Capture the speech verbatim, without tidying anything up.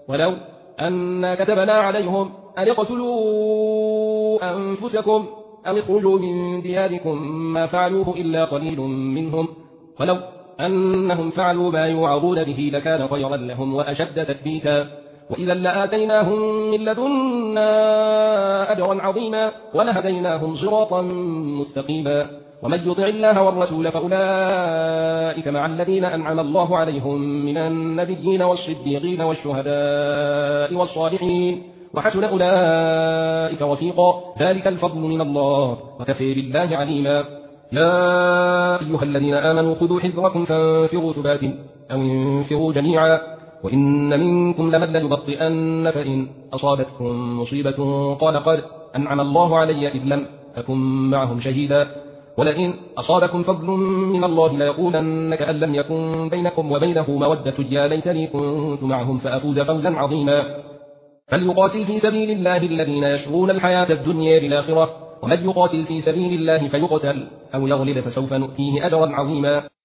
ولو أن كتبنا عليهم أن اقتلوا أنفسكم أو اخرجوا من دياركم ما فعلوه إلا قليل منهم ولو أنهم فعلوا ما يوعظون به لكان خيرا لهم وأشد تثبيتا وإذا لآتيناهم من لدنا أجرا عظيما ولهديناهم صراطا مستقيما ومن يطع الله والرسول فأولئك مع الذين أنعم الله عليهم من النبيين والصديقين والشهداء والصالحين وحسن أولئك رفيقا ذلك الفضل من الله وكفى بالله عليما يا أيها الذين آمنوا خذوا حذركم فانفروا ثبات أو انفروا جميعا وإن منكم لمن ليبطئن فإن أصابتكم مصيبة قال قد أنعم الله علي إذ لم أكن معهم شهيدا ولئن أصابكم فضل من الله ليقولن كأن لم يكن بينكم وبينه مودة يا ليتني كنت معهم فأفوز فوزا عظيما فليقاتل في سبيل الله الذين يشرون الحياة الدنيا بالآخرة ومن يقاتل في سبيل الله فيقتل أو يغلب فسوف نؤتيه أجرا عظيما